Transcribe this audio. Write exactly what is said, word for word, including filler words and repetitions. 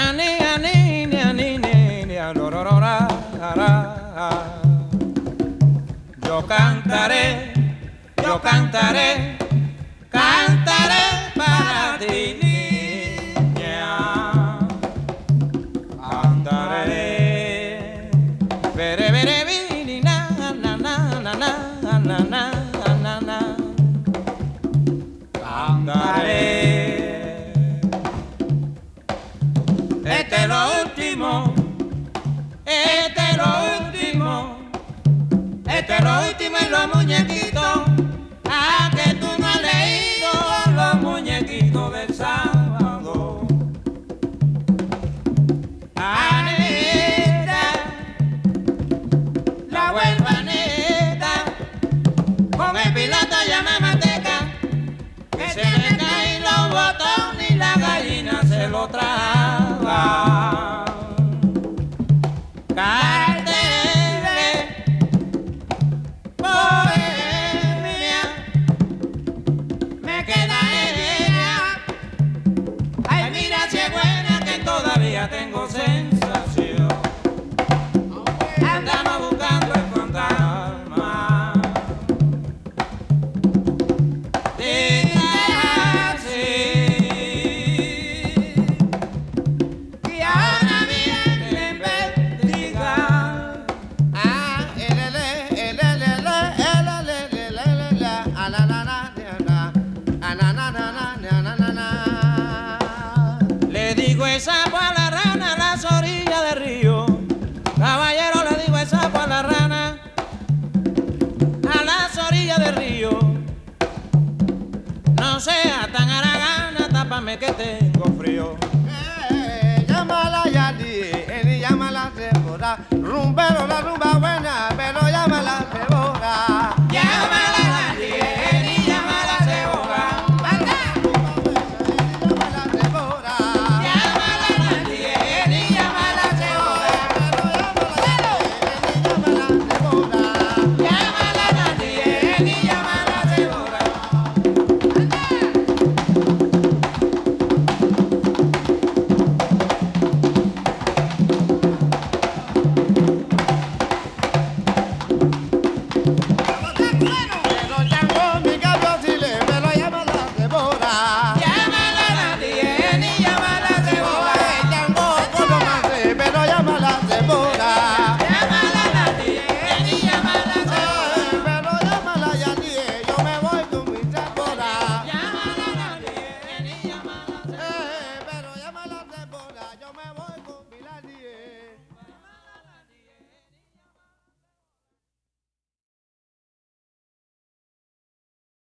Ani, ani, ni, ani, ni, ni, a, ro, ro, ro, ra, ra. Yo cantaré, yo cantaré, cantaré para ti, niña. Cantaré, veré, veré, vini, na, na, na, na, na, na, na, na, na. Cantaré. Este es lo último, este es lo último, este es lo último y los muñequitos. Ah, que tú no has leído los muñequitos del sábado. Anita, la huerfanita, con el piloto llama manteca, que se le caen los botones y la gallina se lo traga. Cartel, bohemia, me queda ella. Ay, mira si es buena que todavía tengo sensación. Andamos buscando el fantasma. Le digo el sapo a la rana a las orillas del río. Caballero, le digo el sapo a la rana a las orillas del río. No sea tan haragana, tápame que tengo frío. Eh, llámala Yadi, él llama la temporada. Rumbero, la rumba buena.